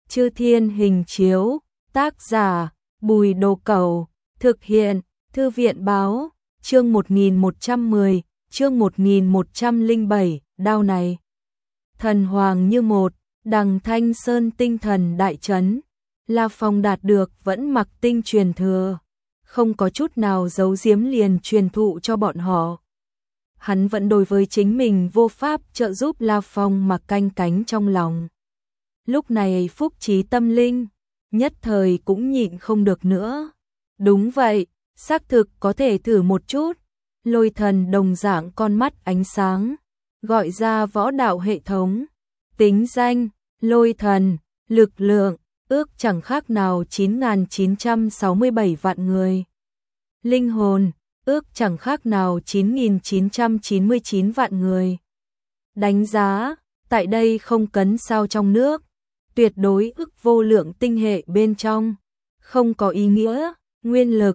Chư Thiên Hình Chiếu, tác giả Bùi Đồ Cẩu, thực hiện Thư viện Báo, chương 1110, chương 1107, đao này. Thần hoàng như một, Đằng Thanh Sơn tinh thần đại chấn, La Phong đạt được vẫn mặc tinh truyền thừa, không có chút nào giấu giếm liền truyền thụ cho bọn họ. Hắn vẫn đối với chính mình vô pháp trợ giúp La Phong mà canh cánh trong lòng. Lúc này phúc trí tâm linh, nhất thời cũng nhịn không được nữa. Đúng vậy, xác thực có thể thử một chút. Lôi Thần đồng dạng con mắt ánh sáng, gọi ra võ đạo hệ thống. Tính danh, Lôi Thần, lực lượng, ước chẳng khác nào 9.967 vạn người. Linh hồn, ước chẳng khác nào 9.999 vạn người. Đánh giá, tại đây không cấn sao trong nước, tuyệt đối ức vô lượng tinh hệ bên trong, không có ý nghĩa. Nguyên lực,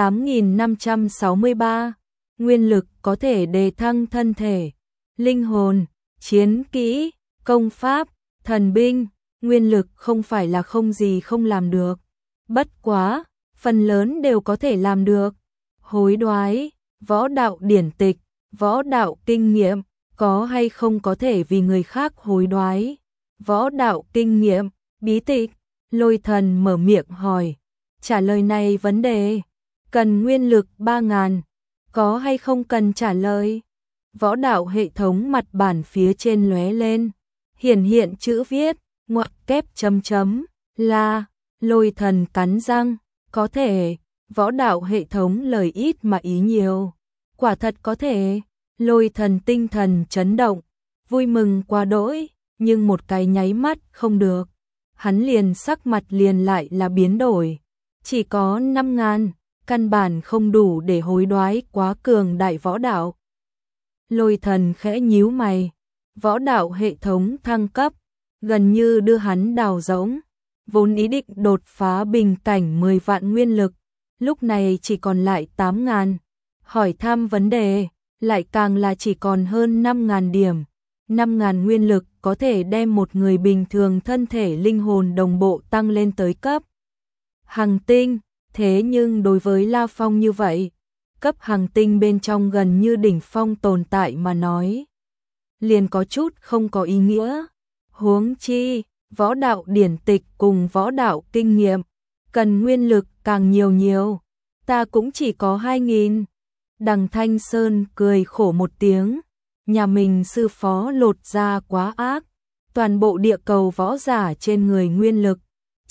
8.563, nguyên lực có thể đề thăng thân thể, linh hồn, chiến kỹ, công pháp, thần binh, nguyên lực không phải là không gì không làm được. Bất quá, phần lớn đều có thể làm được. Hối đoái, võ đạo điển tịch, võ đạo kinh nghiệm, có hay không có thể vì người khác hối đoái. Võ đạo kinh nghiệm, bí tịch, Lôi Thần mở miệng hỏi. Trả lời này vấn đề, cần nguyên lực 3.000, có hay không cần trả lời. Võ đạo hệ thống mặt bản phía trên lóe lên, hiển hiện chữ viết, ngoặc kép chấm chấm, là. Lôi Thần cắn răng, có thể. Võ đạo hệ thống lời ít mà ý nhiều, quả thật có thể. Lôi Thần tinh thần chấn động, vui mừng quá đỗi, nhưng một cái nháy mắt không được, hắn liền sắc mặt liền lại là biến đổi. Chỉ có 5.000, căn bản không đủ để hối đoái quá cường đại võ đạo. Lôi Thần khẽ nhíu mày, võ đạo hệ thống thăng cấp, gần như đưa hắn đào rỗng, vốn ý định đột phá bình cảnh 10 vạn nguyên lực, lúc này chỉ còn lại 8.000, hỏi thăm vấn đề, lại càng là chỉ còn hơn 5.000 điểm. 5.000 nguyên lực có thể đem một người bình thường thân thể linh hồn đồng bộ tăng lên tới cấp Hằng tinh, thế nhưng đối với La Phong như vậy, cấp Hằng tinh bên trong gần như đỉnh phong tồn tại mà nói, liền có chút không có ý nghĩa. Huống chi, võ đạo điển tịch cùng võ đạo kinh nghiệm, cần nguyên lực càng nhiều, ta cũng chỉ có 2.000. Đằng Thanh Sơn cười khổ một tiếng, nhà mình sư phó lột ra quá ác, toàn bộ địa cầu võ giả trên người nguyên lực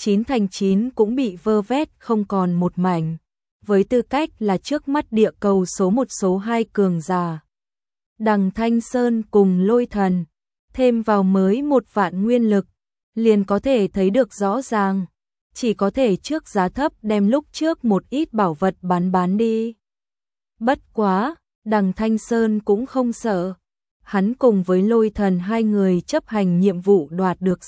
9/9 cũng bị vơ vét không còn một mảnh, với tư cách là trước mắt địa cầu số 1 số 2 cường giả. Đằng Thanh Sơn cùng Lôi Thần thêm vào mới 1 vạn nguyên lực, liền có thể thấy được rõ ràng, chỉ có thể trước giá thấp đem lúc trước một ít bảo vật bán đi. Bất quá, Đằng Thanh Sơn cũng không sợ, hắn cùng với Lôi Thần hai người chấp hành nhiệm vụ đoạt được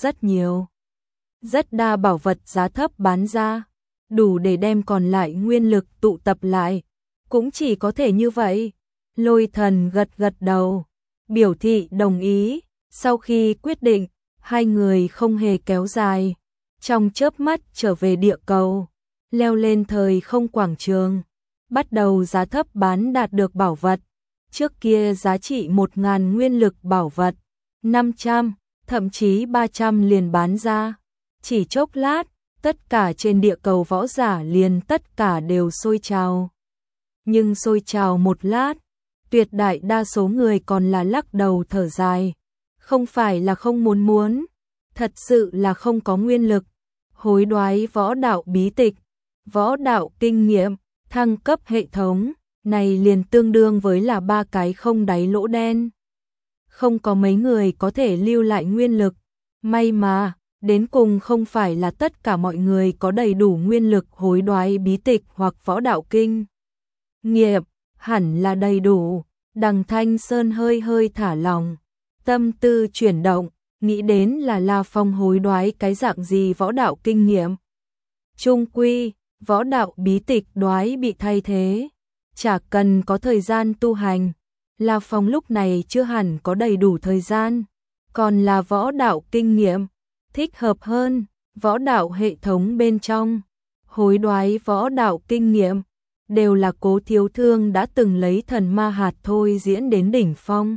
rất đa bảo vật giá thấp bán ra, đủ để đem còn lại nguyên lực tụ tập lại, cũng chỉ có thể như vậy. Lôi Thần gật đầu, biểu thị đồng ý. Sau khi quyết định, hai người không hề kéo dài, trong chớp mắt trở về địa cầu, leo lên thời không quảng trường, bắt đầu giá thấp bán đạt được bảo vật. Trước kia giá trị 1.000 nguyên lực bảo vật, 500, thậm chí 300 liền bán ra. Chỉ chốc lát, tất cả trên địa cầu võ giả liền tất cả đều sôi trào. Nhưng sôi trào một lát, tuyệt đại đa số người còn là lắc đầu thở dài. Không phải là không muốn, thật sự là không có nguyên lực. Hối đoái võ đạo bí tịch, võ đạo kinh nghiệm, thăng cấp hệ thống, này liền tương đương với là 3 cái không đáy lỗ đen. Không có mấy người có thể lưu lại nguyên lực. May mà, đến cùng không phải là tất cả mọi người có đầy đủ nguyên lực hối đoái bí tịch hoặc võ đạo kinh nghiệm, hẳn là đầy đủ. Đằng Thanh Sơn hơi thả lòng, tâm tư chuyển động, nghĩ đến là La Phong hối đoái cái dạng gì võ đạo kinh nghiệm. Chung quy, võ đạo bí tịch đoái bị thay thế, chả cần có thời gian tu hành. La Phong lúc này chưa hẳn có đầy đủ thời gian, còn là võ đạo kinh nghiệm thích hợp hơn. võ đạo hệ thống bên trong, hối đoái võ đạo kinh nghiệm, đều là Cố Thiếu Thương đã từng lấy thần ma hạt thôi diễn đến đỉnh phong.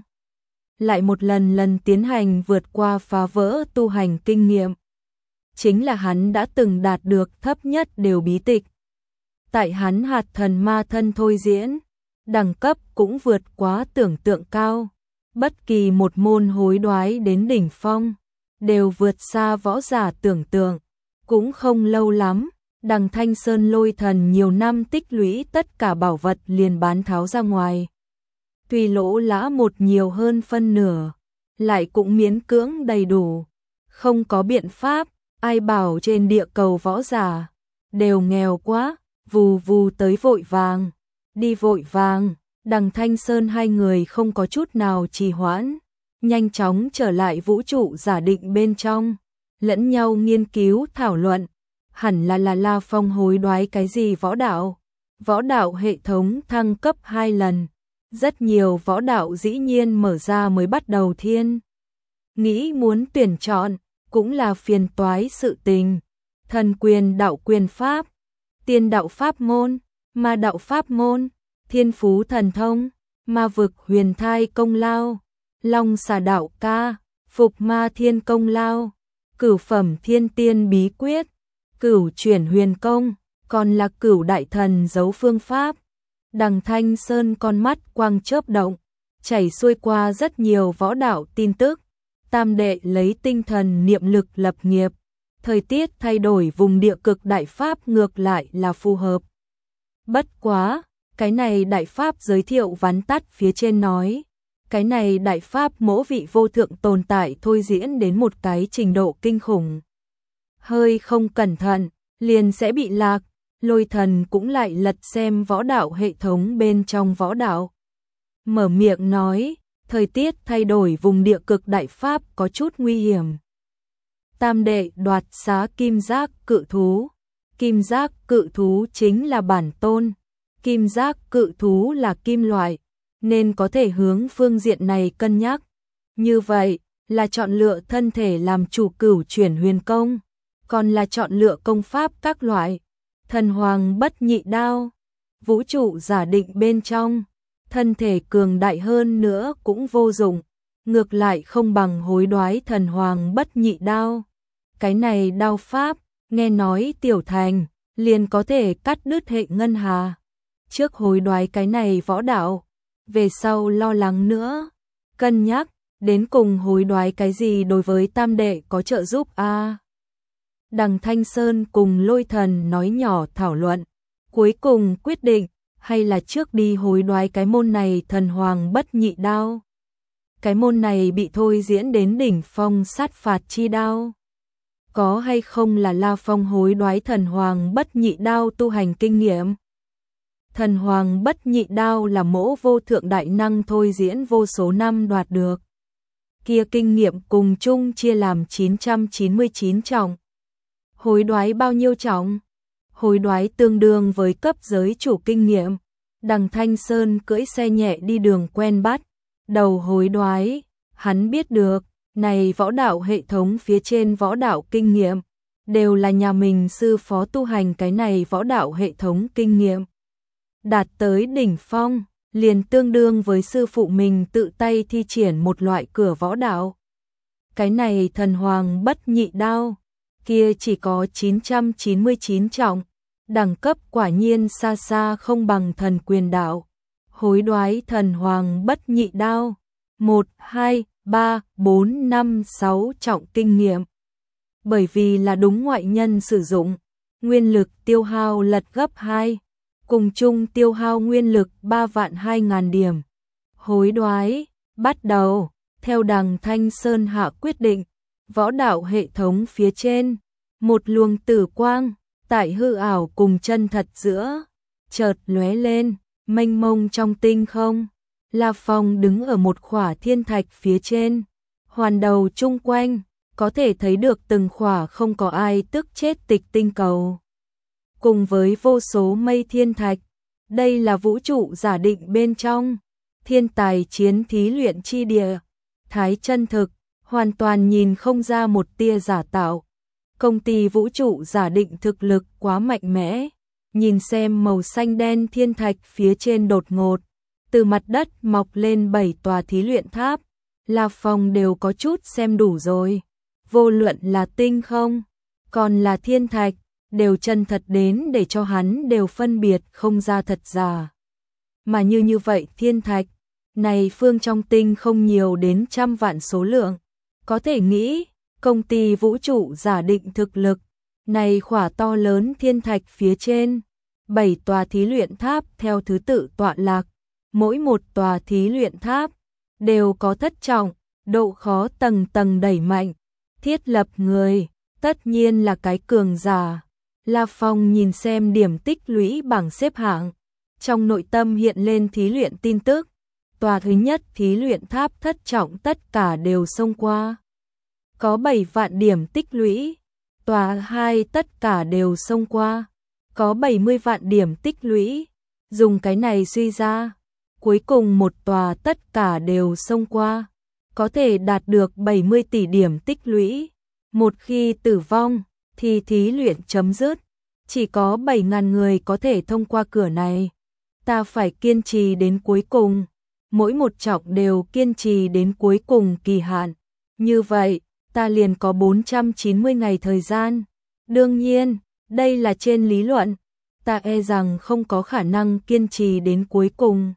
Lại một lần tiến hành vượt qua phá vỡ tu hành kinh nghiệm. Chính là hắn đã từng đạt được thấp nhất đều bí tịch. Tại hắn hạt thần ma thân thôi diễn, đẳng cấp cũng vượt quá tưởng tượng cao. Bất kỳ một môn hối đoái đến đỉnh phong, đều vượt xa võ giả tưởng tượng. Cũng không lâu lắm, Đằng Thanh Sơn Lôi Thần nhiều năm tích lũy tất cả bảo vật liền bán tháo ra ngoài. Tuy lỗ lã một nhiều hơn phân nửa, lại cũng miễn cưỡng đầy đủ. Không có biện pháp, ai bảo trên địa cầu võ giả đều nghèo quá, vù vù tới vội vàng, đi vội vàng. Đằng Thanh Sơn hai người không có chút nào trì hoãn, nhanh chóng trở lại vũ trụ giả định bên trong, lẫn nhau nghiên cứu thảo luận. Hẳn là La Phong hối đoái cái gì võ đạo? Võ đạo hệ thống thăng cấp 2 lần. Rất nhiều võ đạo dĩ nhiên mở ra mới bắt đầu thiên. Nghĩ muốn tuyển chọn, cũng là phiền toái sự tình. Thần quyền đạo quyền pháp, tiên đạo pháp môn, ma đạo pháp môn, thiên phú thần thông, ma vực huyền thai công lao, long xà đạo ca, phục ma thiên công lao, cửu phẩm thiên tiên bí quyết, cửu chuyển huyền công, còn là cửu đại thần giấu phương pháp. Đằng Thanh Sơn con mắt quang chớp động, chảy xuôi qua rất nhiều võ đạo tin tức. Tam đệ lấy tinh thần niệm lực lập nghiệp, thời tiết thay đổi vùng địa cực đại pháp ngược lại là phù hợp. Bất quá, cái này đại pháp giới thiệu vắn tắt phía trên nói, cái này đại pháp mỗ vị vô thượng tồn tại thôi diễn đến một cái trình độ kinh khủng. Hơi không cẩn thận, liền sẽ bị lạc. Lôi Thần cũng lại lật xem võ đạo hệ thống bên trong võ đạo. Mở miệng nói, thời tiết thay đổi vùng địa cực đại pháp có chút nguy hiểm. Tam đệ đoạt xá kim giác cự thú. Kim giác cự thú chính là bản tôn. Kim giác cự thú là kim loại, nên có thể hướng phương diện này cân nhắc. Như vậy, là chọn lựa thân thể làm chủ cửu chuyển huyền công, còn là chọn lựa công pháp các loại. Thần hoàng bất nhị đao, vũ trụ giả định bên trong, thân thể cường đại hơn nữa cũng vô dụng, ngược lại không bằng hối đoái thần hoàng bất nhị đao. Cái này đao pháp, nghe nói tiểu thành, liền có thể cắt đứt hệ ngân hà. Trước hối đoái cái này võ đạo, về sau lo lắng nữa, cân nhắc, đến cùng hối đoái cái gì đối với tam đệ có trợ giúp a? Đằng Thanh Sơn cùng Lôi Thần nói nhỏ thảo luận, cuối cùng quyết định, hay là trước đi hối đoái cái môn này thần hoàng bất nhị đao. Cái môn này bị thôi diễn đến đỉnh phong sát phạt chi đao. Có hay không là La Phong hối đoái thần hoàng bất nhị đao tu hành kinh nghiệm? Thần hoàng bất nhị đao là mỗ vô thượng đại năng thôi diễn vô số năm đoạt được. Kia kinh nghiệm cùng chung chia làm 999 trọng. Hối đoái bao nhiêu trọng? Hối đoái tương đương với cấp giới chủ kinh nghiệm. Đằng Thanh Sơn cưỡi xe nhẹ đi đường quen bắt. Đầu hối đoái, hắn biết được, này võ đạo hệ thống phía trên võ đạo kinh nghiệm, đều là nhà mình sư phó tu hành cái này võ đạo hệ thống kinh nghiệm. Đạt tới đỉnh phong, liền tương đương với sư phụ mình tự tay thi triển một loại cửa võ đạo. Cái này thần hoàng bất nhị đao, kia chỉ có 999 trọng, đẳng cấp quả nhiên xa xa không bằng thần quyền đạo. Hối đoái thần hoàng bất nhị đao, 1, 2, 3, 4, 5, 6 trọng kinh nghiệm. Bởi vì là đúng ngoại nhân sử dụng, nguyên lực tiêu hao lật gấp 2, cùng chung tiêu hao nguyên lực 3.200.000 điểm. Hối đoái, bắt đầu, theo Đằng Thanh Sơn hạ quyết định, võ đạo hệ thống phía trên, một luồng tử quang, tại hư ảo cùng chân thật giữa, chợt lóe lên, mênh mông trong tinh không. La Phong đứng ở một khỏa thiên thạch phía trên, hoàn đầu chung quanh, có thể thấy được từng khỏa không có ai tức chết tịch tinh cầu. Cùng với vô số mây thiên thạch, đây là vũ trụ giả định bên trong, thiên tài chiến thí luyện chi địa, thái chân thực, hoàn toàn nhìn không ra một tia giả tạo. Công ty vũ trụ giả định thực lực quá mạnh mẽ. Nhìn xem màu xanh đen thiên thạch phía trên đột ngột, từ mặt đất mọc lên 7 tòa thí luyện tháp. La Phong đều có chút xem đủ rồi. Vô luận là tinh không, còn là thiên thạch, đều chân thật đến để cho hắn đều phân biệt không ra thật giả. Mà như vậy thiên thạch, này phương trong tinh không nhiều đến trăm vạn số lượng. Có thể nghĩ, công ty vũ trụ giả định thực lực, này khỏa to lớn thiên thạch phía trên, 7 tòa thí luyện tháp theo thứ tự tọa lạc, mỗi một tòa thí luyện tháp đều có thất trọng, độ khó tầng tầng đẩy mạnh, thiết lập người, tất nhiên là cái cường giả. La Phong nhìn xem điểm tích lũy bảng xếp hạng, trong nội tâm hiện lên thí luyện tin tức, tòa thứ nhất thí luyện tháp thất trọng tất cả đều xông qua. Có 7 vạn điểm tích lũy, tòa 2 tất cả đều xông qua, có 70 vạn điểm tích lũy, dùng cái này suy ra, cuối cùng một tòa tất cả đều xông qua, có thể đạt được 70 tỷ điểm tích lũy. Một khi tử vong, thì thí luyện chấm dứt, chỉ có 7.000 người có thể thông qua cửa này. Ta phải kiên trì đến cuối cùng, mỗi một trọng đều kiên trì đến cuối cùng kỳ hạn. Như vậy, ta liền có 490 ngày thời gian. Đương nhiên, đây là trên lý luận, ta e rằng không có khả năng kiên trì đến cuối cùng.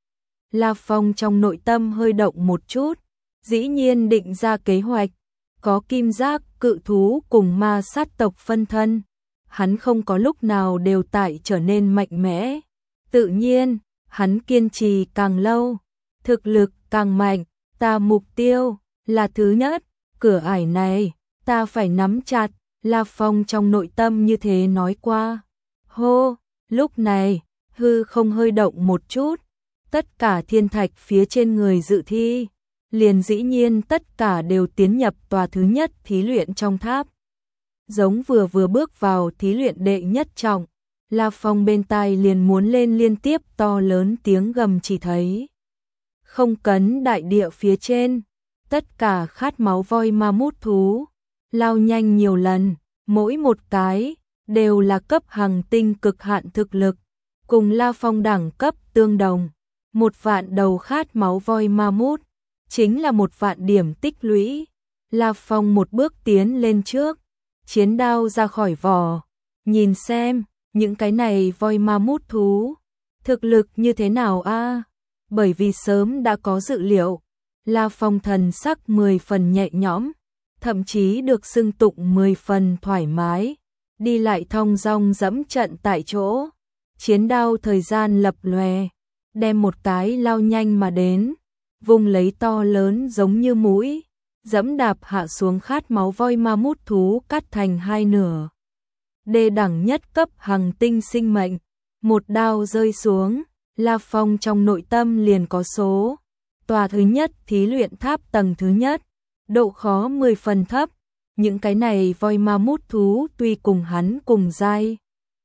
La Phong trong nội tâm hơi động một chút, dĩ nhiên định ra kế hoạch, có kim giác, cự thú cùng ma sát tộc phân thân. Hắn không có lúc nào đều tại trở nên mạnh mẽ. Tự nhiên, hắn kiên trì càng lâu, thực lực càng mạnh, ta mục tiêu là thứ nhất, cửa ải này, ta phải nắm chặt, La Phong trong nội tâm như thế nói qua. Hô, lúc này, hư không hơi động một chút, tất cả thiên thạch phía trên người dự thi, liền dĩ nhiên tất cả đều tiến nhập tòa thứ nhất thí luyện trong tháp. Giống vừa bước vào thí luyện đệ nhất trọng, La Phong bên tai liền muốn lên liên tiếp to lớn tiếng gầm, chỉ thấy không cấn đại địa phía trên, tất cả khát máu voi ma mút thú, lao nhanh nhiều lần, mỗi một cái đều là cấp hành tinh cực hạn thực lực, cùng La Phong đẳng cấp tương đồng. 1 vạn đầu khát máu voi ma mút, chính là 1 vạn điểm tích lũy. La Phong một bước tiến lên trước, chiến đao ra khỏi vỏ, nhìn xem, những cái này voi ma mút thú, thực lực như thế nào a? Bởi vì sớm đã có dự liệu, La Phong thần sắc 10 phần nhẹ nhõm, thậm chí được xưng tụng 10 phần thoải mái, đi lại thong dong dẫm trận tại chỗ, chiến đao thời gian lập lòe, đem một cái lao nhanh mà đến, vùng lấy to lớn giống như mũi, dẫm đạp hạ xuống khát máu voi ma mút thú cắt thành 2 nửa. Đê đẳng nhất cấp hành tinh sinh mệnh, một đao rơi xuống, La Phong trong nội tâm liền có số. Tòa thứ nhất thí luyện tháp tầng thứ nhất, độ khó 10 phần thấp, những cái này voi ma mút thú tuy cùng hắn cùng giai,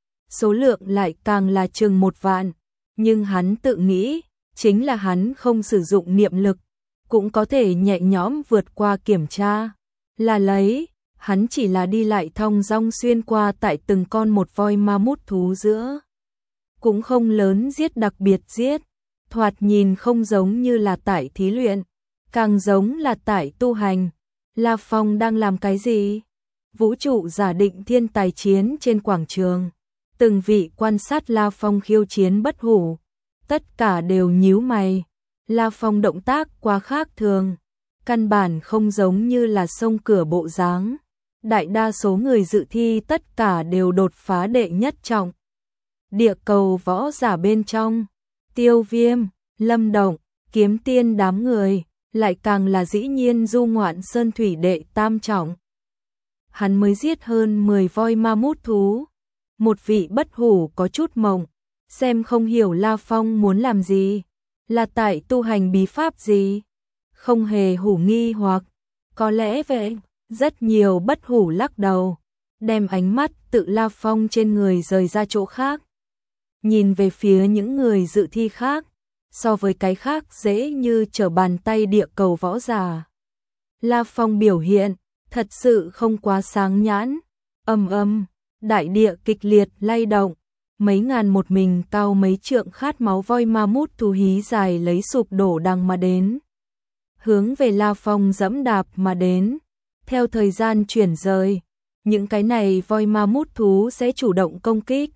số lượng lại càng là chừng 1 vạn, nhưng hắn tự nghĩ, chính là hắn không sử dụng niệm lực, cũng có thể nhẹ nhõm vượt qua kiểm tra. Là lấy, hắn chỉ là đi lại thong dong xuyên qua tại từng con một voi ma mút thú giữa. Cũng không lớn giết đặc biệt giết, thoạt nhìn không giống như là tại thí luyện, càng giống là tại tu hành. La Phong đang làm cái gì? Vũ trụ giả định thiên tài chiến trên quảng trường. Từng vị quan sát La Phong khiêu chiến bất hủ, tất cả đều nhíu mày. La Phong động tác quá khác thường, căn bản không giống như là xông cửa bộ dáng. Đại đa số người dự thi tất cả đều đột phá đệ nhất trọng. Địa cầu võ giả bên trong, Tiêu Viêm, Lâm Động, Kiếm Tiên đám người, lại càng là dĩ nhiên du ngoạn sơn thủy đệ tam trọng. Hắn mới giết hơn 10 voi ma mút thú. Một vị bất hủ có chút mộng, xem không hiểu La Phong muốn làm gì, là tại tu hành bí pháp gì, không hề hủ nghi hoặc, có lẽ vậy. Rất nhiều bất hủ lắc đầu, đem ánh mắt tự La Phong trên người rời ra chỗ khác, nhìn về phía những người dự thi khác, so với cái khác dễ như trở bàn tay địa cầu võ giả. La Phong biểu hiện thật sự không quá sáng nhãn, Ầm ầm, đại địa kịch liệt lay động, mấy ngàn một mình cao mấy trượng khát máu voi ma mút thú hí dài lấy sụp đổ đằng mà đến. Hướng về La Phong dẫm đạp mà đến. Theo thời gian chuyển rời, những cái này voi ma mút thú sẽ chủ động công kích.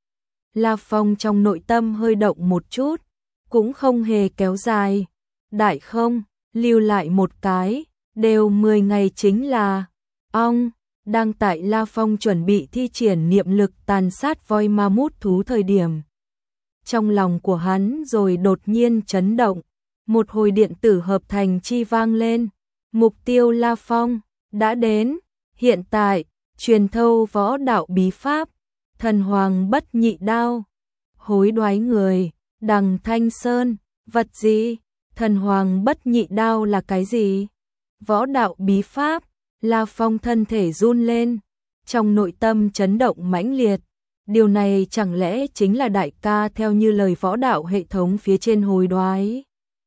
La Phong trong nội tâm hơi động một chút, cũng không hề kéo dài. Đại không, lưu lại một cái, đều 10 ngày chính là. Ong, đang tại La Phong chuẩn bị thi triển niệm lực tàn sát voi ma mút thú thời điểm. Trong lòng của hắn rồi đột nhiên chấn động, một hồi điện tử hợp thành chi vang lên. Mục tiêu La Phong đã đến, hiện tại, truyền thâu võ đạo bí pháp, thần hoàng bất nhị đao, hối đoái người, Đằng Thanh Sơn, vật gì? Thần hoàng bất nhị đao là cái gì? Võ đạo bí pháp, La Phong thân thể run lên, trong nội tâm chấn động mãnh liệt. Điều này chẳng lẽ chính là đại ca theo như lời võ đạo hệ thống phía trên hối đoái?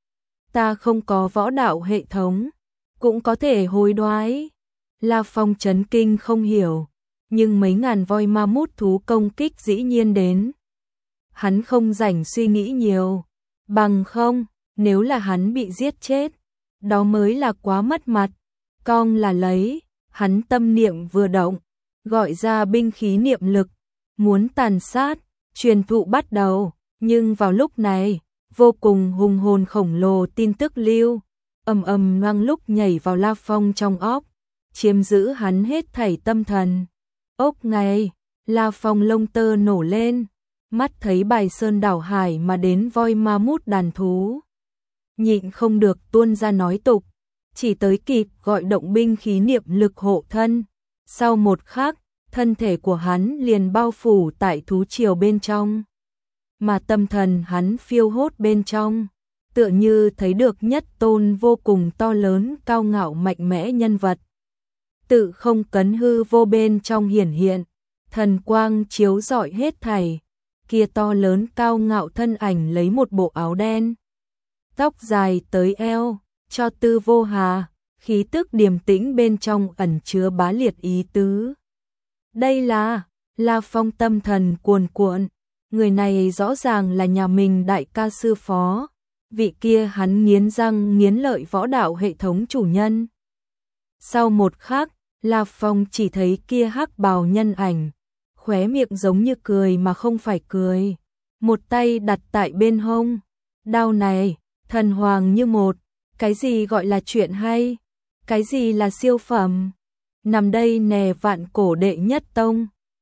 Ta không có võ đạo hệ thống, cũng có thể hối đoái. La Phong chấn kinh không hiểu, nhưng mấy ngàn voi ma mút thú công kích dĩ nhiên đến. Hắn không rảnh suy nghĩ nhiều, bằng không, nếu là hắn bị giết chết, đó mới là quá mất mặt. Cong là lấy, hắn tâm niệm vừa động, gọi ra binh khí niệm lực, muốn tàn sát, truyền thụ bắt đầu, nhưng vào lúc này, vô cùng hùng hồn khổng lồ tin tức lưu, ầm ầm loang lúc nhảy vào La Phong trong óc, chiếm giữ hắn hết thảy tâm thần. Ốc ngay, La Phong lông tơ nổ lên, mắt thấy bài sơn đảo hải mà đến voi ma mút đàn thú. Nhịn không được tuôn ra nói tục, chỉ tới kịp gọi động binh khí niệm lực hộ thân. Sau một khắc, thân thể của hắn liền bao phủ tại thú triều bên trong. Mà tâm thần hắn phiêu hốt bên trong, tựa như thấy được nhất tôn vô cùng to lớn cao ngạo mạnh mẽ nhân vật. Tự không cấn hư vô bên trong hiển hiện, thần quang chiếu rọi hết thảy. Kia to lớn cao ngạo thân ảnh lấy một bộ áo đen, tóc dài tới eo, cho tư vô hà, khí tức điềm tĩnh bên trong ẩn chứa bá liệt ý tứ. Đây là La Phong tâm thần cuồn cuộn, người này rõ ràng là nhà mình đại ca sư phó, vị kia hắn nghiến răng nghiến lợi võ đạo hệ thống chủ nhân. Sau một khắc, La Phong chỉ thấy kia hắc bào nhân ảnh, khóe miệng giống như cười mà không phải cười, một tay đặt tại bên hông. Đao này, thần hoàng như một, cái gì gọi là chuyện hay, cái gì là siêu phẩm. Nằm đây nè vạn cổ đệ nhất tông,